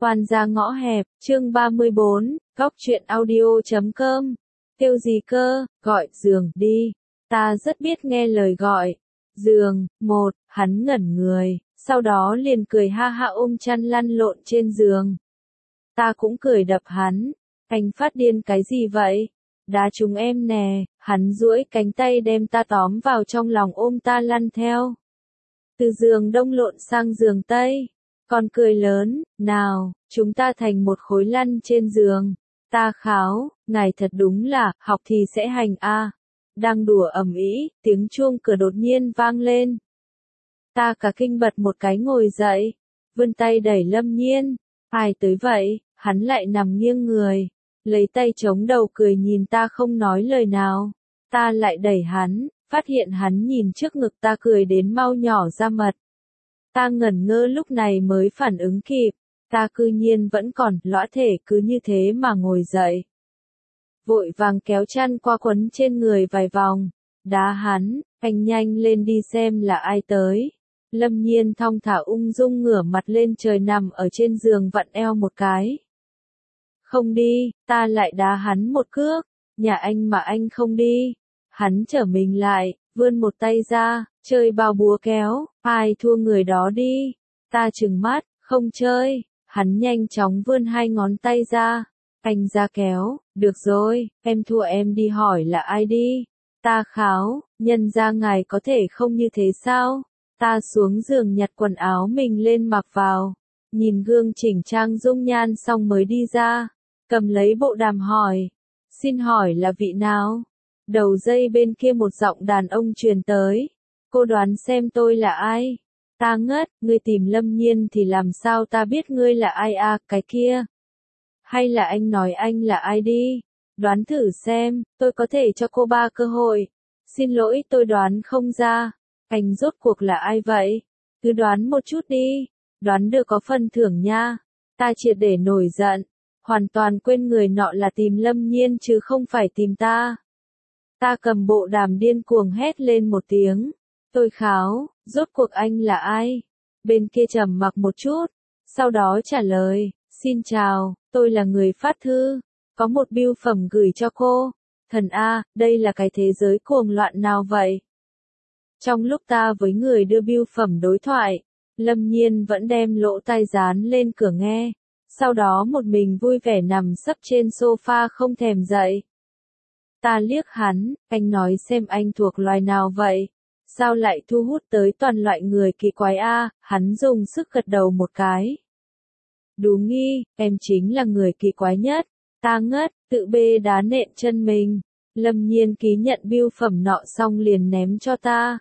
Oan gia ngõ hẹp, chương 34, góc truyện audio.com. Kêu gì cơ, gọi giường đi. Ta rất biết nghe lời gọi. Giường, hắn ngẩn người, sau đó liền cười ha ha ôm chăn lăn lộn trên giường. Ta cũng cười đập hắn. Anh phát điên cái gì vậy? Đá chúng em nè, hắn duỗi cánh tay đem ta tóm vào trong lòng ôm ta lăn theo. Từ giường đông lộn sang giường tây. Còn cười lớn, nào, chúng ta thành một khối lăn trên giường. Ta kháo, ngài thật đúng là, học thì sẽ hành a. Đang đùa ầm ĩ, tiếng chuông cửa đột nhiên vang lên. Ta cả kinh bật một cái ngồi dậy, vươn tay đẩy Lâm Nhiên. Ai tới vậy? Hắn lại nằm nghiêng người, lấy tay chống đầu cười nhìn ta không nói lời nào. Ta lại đẩy hắn, phát hiện hắn nhìn trước ngực ta cười đến mau nhỏ ra mật. Ta ngẩn ngơ lúc này mới phản ứng kịp, ta cư nhiên vẫn còn lõa thể cứ như thế mà ngồi dậy. Vội vàng kéo chăn qua quấn trên người vài vòng, đá hắn, anh nhanh lên đi xem là ai tới. Lâm Nhiên thong thả ung dung ngửa mặt lên trời nằm ở trên giường vặn eo một cái. Không đi, ta lại đá hắn một cước, nhà anh mà anh không đi. Hắn trở mình lại, vươn một tay ra, chơi bao búa kéo, ai thua người đó đi. Ta trừng mắt, không chơi, hắn nhanh chóng vươn hai ngón tay ra. Anh ra kéo, được rồi, em thua em đi hỏi là ai đi. Ta kháo, nhân ra ngài có thể không như thế sao? Ta xuống giường nhặt quần áo mình lên mặc vào, nhìn gương chỉnh trang dung nhan xong mới đi ra, cầm lấy bộ đàm hỏi. Xin hỏi là vị nào? Đầu dây bên kia một giọng đàn ông truyền tới. Cô đoán xem tôi là ai? Ta ngất, ngươi tìm Lâm Nhiên thì làm sao ta biết ngươi là ai à, cái kia. Hay là anh nói anh là ai đi? Đoán thử xem, tôi có thể cho cô 3 cơ hội. Xin lỗi tôi đoán không ra. Anh rốt cuộc là ai vậy? Cứ đoán một chút đi. Đoán được có phần thưởng nha. Ta triệt để nổi giận. Hoàn toàn quên người nọ là tìm Lâm Nhiên chứ không phải tìm ta. Ta cầm bộ đàm điên cuồng hét lên một tiếng. Tôi kháo, rốt cuộc anh là ai? Bên kia trầm mặc một chút. Sau đó trả lời, xin chào, tôi là người phát thư. Có một bưu phẩm gửi cho cô. Thần A, đây là cái thế giới cuồng loạn nào vậy? Trong lúc ta với người đưa bưu phẩm đối thoại, Lâm Nhiên vẫn đem lỗ tai dán lên cửa nghe. Sau đó một mình vui vẻ nằm sấp trên sofa không thèm dậy. Ta liếc hắn, anh nói xem anh thuộc loài nào vậy? Sao lại thu hút tới toàn loại người kỳ quái a? Hắn dùng sức gật đầu một cái. Đúng nghi, em chính là người kỳ quái nhất. Ta ngất, tự bê đá nện chân mình. Lâm Nhiên ký nhận bưu phẩm nọ xong liền ném cho ta.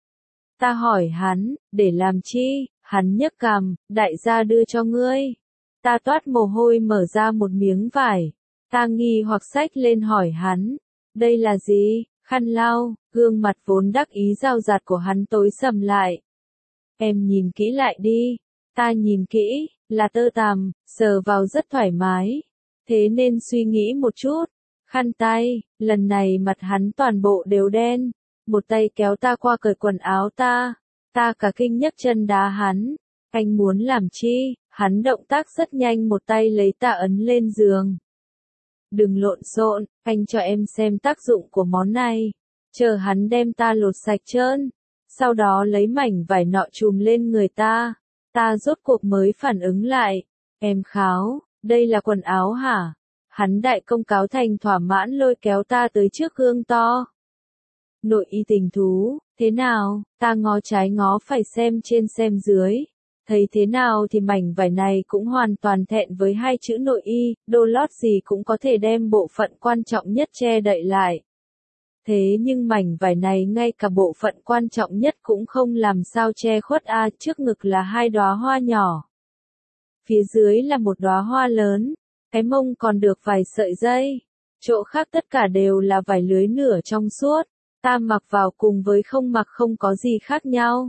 Ta hỏi hắn, để làm chi? Hắn nhấc cằm, đại gia đưa cho ngươi. Ta toát mồ hôi mở ra một miếng vải. Ta nghi hoặc xách lên hỏi hắn. Đây là gì? Khăn lau, gương mặt vốn đắc ý rào rạt của hắn tối sầm lại. Em nhìn kỹ lại đi. Ta nhìn kỹ, là tơ tằm, sờ vào rất thoải mái. Thế nên suy nghĩ một chút. Khăn tay, lần này mặt hắn toàn bộ đều đen. Một tay kéo ta qua cởi quần áo ta. Ta cả kinh nhấc chân đá hắn. Anh muốn làm chi? Hắn động tác rất nhanh một tay lấy ta ấn lên giường. Đừng lộn xộn, anh cho em xem tác dụng của món này. Chờ hắn đem ta lột sạch trơn. Sau đó lấy mảnh vải nọ trùm lên người ta. Ta rốt cuộc mới phản ứng lại. Em kháo, đây là quần áo hả? Hắn đại công cáo thành thỏa mãn lôi kéo ta tới trước gương to. Nội y tình thú, thế nào? Ta ngó trái ngó phải xem trên xem dưới. Thấy thế nào thì mảnh vải này cũng hoàn toàn thẹn với hai chữ nội y, đồ lót gì cũng có thể đem bộ phận quan trọng nhất che đậy lại. Thế nhưng mảnh vải này ngay cả bộ phận quan trọng nhất cũng không làm sao che khuất a, trước ngực là 2 đóa hoa nhỏ. Phía dưới là một đóa hoa lớn, cái mông còn được vài sợi dây, chỗ khác tất cả đều là vải lưới nửa trong suốt, ta mặc vào cùng với không mặc không có gì khác nhau.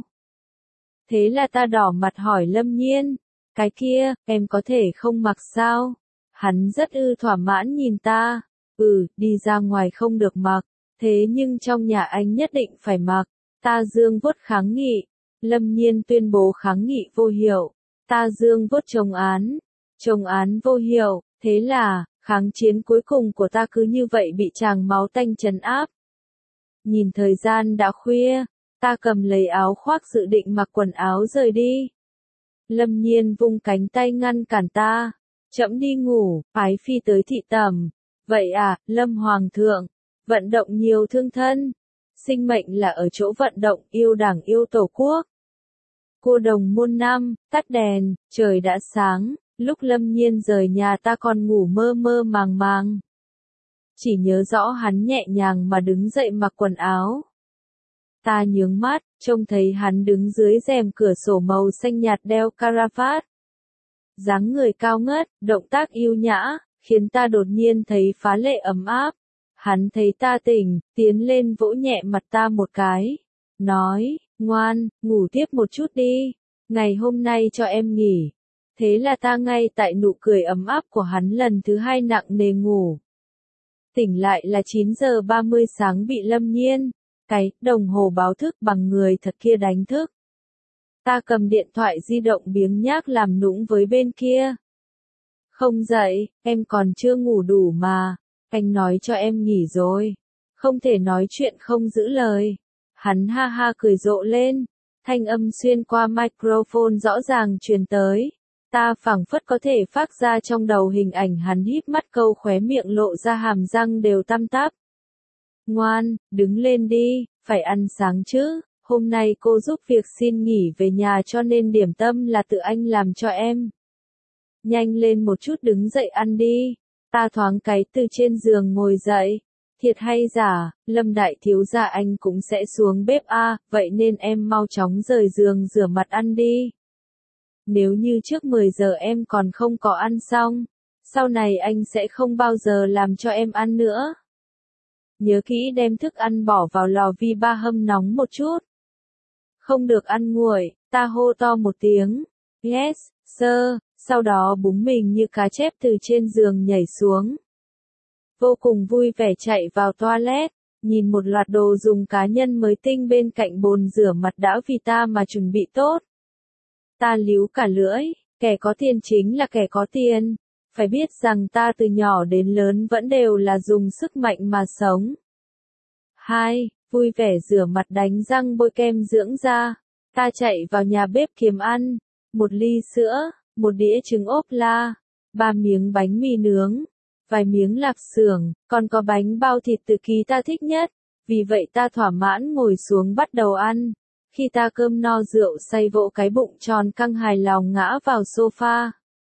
Thế là ta đỏ mặt hỏi Lâm Nhiên, cái kia, em có thể không mặc sao? Hắn rất thỏa mãn nhìn ta, đi ra ngoài không được mặc, thế nhưng trong nhà anh nhất định phải mặc. Ta dương vuốt kháng nghị, Lâm Nhiên tuyên bố kháng nghị vô hiệu, ta dương vuốt chống án. Trồng án vô hiệu, thế là, kháng chiến cuối cùng của ta cứ như vậy bị tràng máu tanh trấn áp. Nhìn thời gian đã khuya, ta cầm lấy áo khoác dự định mặc quần áo rời đi. Lâm Nhiên vung cánh tay ngăn cản ta. Trẫm đi ngủ, ái phi tới thị tẩm. Vậy à, Lâm Hoàng thượng, vận động nhiều thương thân. Sinh mệnh là ở chỗ vận động, yêu đảng yêu tổ quốc. Cô đồng muôn năm, tắt đèn, trời đã sáng, lúc Lâm Nhiên rời nhà ta còn ngủ mơ mơ màng màng. Chỉ nhớ rõ hắn nhẹ nhàng mà đứng dậy mặc quần áo. Ta nhướng mắt, trông thấy hắn đứng dưới rèm cửa sổ màu xanh nhạt đeo caravat. Dáng người cao ngất, động tác yêu nhã, khiến ta đột nhiên thấy phá lệ ấm áp. Hắn thấy ta tỉnh, tiến lên vỗ nhẹ mặt ta một cái. Nói, ngoan, ngủ tiếp một chút đi. Ngày hôm nay cho em nghỉ. Thế là ta ngay tại nụ cười ấm áp của hắn lần thứ hai nặng nề ngủ. Tỉnh lại là 9 giờ 30 sáng bị Lâm Nhiên, cái đồng hồ báo thức bằng người thật kia đánh thức. Ta cầm điện thoại di động biếng nhác làm nũng với bên kia. Không dậy, em còn chưa ngủ đủ mà, anh nói cho em nghỉ rồi. Không thể nói chuyện không giữ lời. Hắn ha ha cười rộ lên, thanh âm xuyên qua microphone rõ ràng truyền tới. Ta phảng phất có thể phát ra trong đầu hình ảnh hắn híp mắt câu khóe miệng lộ ra hàm răng đều tăm tắp. Ngoan, đứng lên đi, phải ăn sáng chứ, hôm nay cô giúp việc xin nghỉ về nhà cho nên điểm tâm là tự anh làm cho em. Nhanh lên một chút đứng dậy ăn đi, ta thoáng cái từ trên giường ngồi dậy. Thiệt hay giả, Lâm đại thiếu gia anh cũng sẽ xuống bếp a, vậy nên em mau chóng rời giường rửa mặt ăn đi. Nếu như trước 10 giờ em còn không có ăn xong, sau này anh sẽ không bao giờ làm cho em ăn nữa. Nhớ kỹ đem thức ăn bỏ vào lò vi ba hâm nóng một chút. Không được ăn nguội, ta hô to một tiếng. Yes, sir, sau đó búng mình như cá chép từ trên giường nhảy xuống. Vô cùng vui vẻ chạy vào toilet, nhìn một loạt đồ dùng cá nhân mới tinh bên cạnh bồn rửa mặt đã vì ta mà chuẩn bị tốt. Ta líu cả lưỡi, kẻ có tiền chính là kẻ có tiền. Phải biết rằng ta từ nhỏ đến lớn vẫn đều là dùng sức mạnh mà sống. 2. Vui vẻ rửa mặt đánh răng bôi kem dưỡng da. Ta chạy vào nhà bếp kiếm ăn. 1 ly sữa, 1 đĩa trứng ốp la, 3 miếng bánh mì nướng, vài miếng lạp xưởng, còn có bánh bao thịt tự ký ta thích nhất. Vì vậy ta thỏa mãn ngồi xuống bắt đầu ăn. Khi ta cơm no rượu say vỗ cái bụng tròn căng hài lòng ngã vào sofa.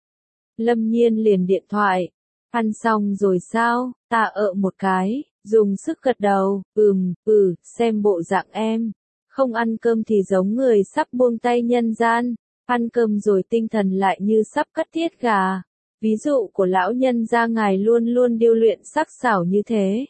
Lâm Nhiên liền điện thoại. Ăn xong rồi sao? Ta một cái, dùng sức gật đầu, xem bộ dạng em. Không ăn cơm thì giống người sắp buông tay nhân gian, ăn cơm rồi tinh thần lại như sắp cắt tiết gà. Ví dụ của lão nhân gia ngài luôn luôn điêu luyện sắc sảo như thế.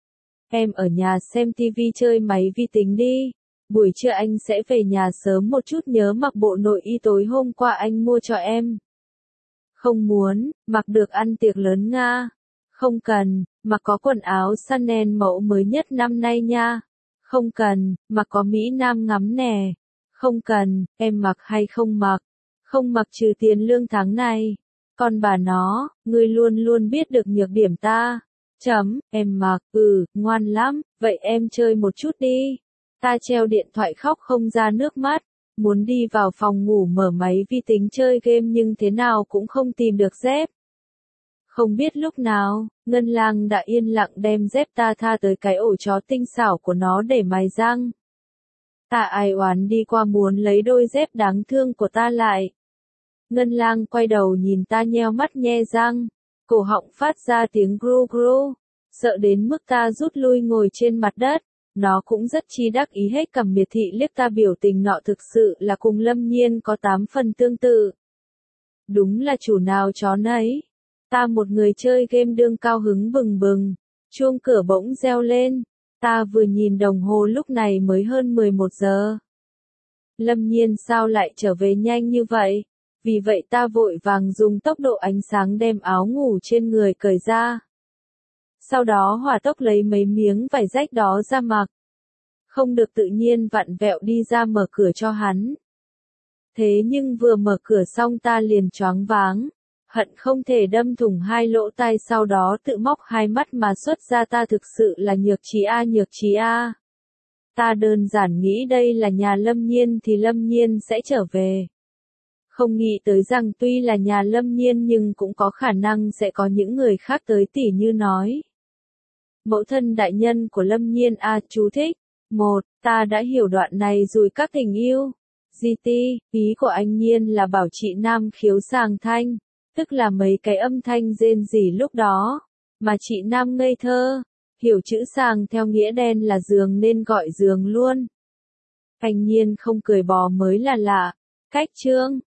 Em ở nhà xem tivi chơi máy vi tính đi. Buổi trưa anh sẽ về nhà sớm một chút nhớ mặc bộ nội y tối hôm qua anh mua cho em. Không muốn, mặc được ăn tiệc lớn Nga. Không cần, mặc có quần áo Chanel mẫu mới nhất năm nay nha. Không cần, mặc có Mỹ Nam ngắm nè. Không cần, em mặc hay không mặc. Không mặc trừ tiền lương tháng này. Còn bà nó, ngươi luôn luôn biết được nhược điểm ta. Em mặc, ngoan lắm, vậy em chơi một chút đi. Ta treo điện thoại khóc không ra nước mắt, muốn đi vào phòng ngủ mở máy vi tính chơi game nhưng thế nào cũng không tìm được dép. Không biết lúc nào, Ngân Lang đã yên lặng đem dép ta tha tới cái ổ chó tinh xảo của nó để mài răng. Ta ai oán đi qua muốn lấy đôi dép đáng thương của ta lại. Ngân Lang quay đầu nhìn ta nheo mắt nhe răng, cổ họng phát ra tiếng gru gru, sợ đến mức ta rút lui ngồi trên mặt đất. Nó cũng rất chi đắc ý hết cầm miệt thị liếc ta biểu tình nọ thực sự là cùng Lâm Nhiên có 8 phần tương tự. Đúng là chủ nào chó nấy. Ta một người chơi game đương cao hứng bừng bừng. Chuông cửa bỗng reo lên. Ta vừa nhìn đồng hồ lúc này mới hơn 11 giờ. Lâm Nhiên sao lại trở về nhanh như vậy? Vì vậy ta vội vàng dùng tốc độ ánh sáng đem áo ngủ trên người cởi ra. Sau đó hỏa tốc lấy mấy miếng vải rách đó ra mặc. Không được tự nhiên vặn vẹo đi ra mở cửa cho hắn. Thế nhưng vừa mở cửa xong ta liền choáng váng. Hận không thể đâm thủng hai lỗ tai sau đó tự móc hai mắt mà xuất ra ta thực sự là nhược trí a nhược trí a. Ta đơn giản nghĩ đây là nhà Lâm Nhiên thì Lâm Nhiên sẽ trở về. Không nghĩ tới rằng tuy là nhà Lâm Nhiên nhưng cũng có khả năng sẽ có những người khác tới tỉ như nói. Mẫu thân đại nhân của Lâm Nhiên a chú thích. 1. Ta đã hiểu đoạn này rồi các tình yêu. GT, ý của anh Nhiên là bảo chị Nam khiếu sàng thanh, tức là mấy cái âm thanh rên rỉ lúc đó, mà chị Nam ngây thơ, hiểu chữ sàng theo nghĩa đen là giường nên gọi giường luôn. Anh Nhiên không cười bò mới là lạ. Cách chương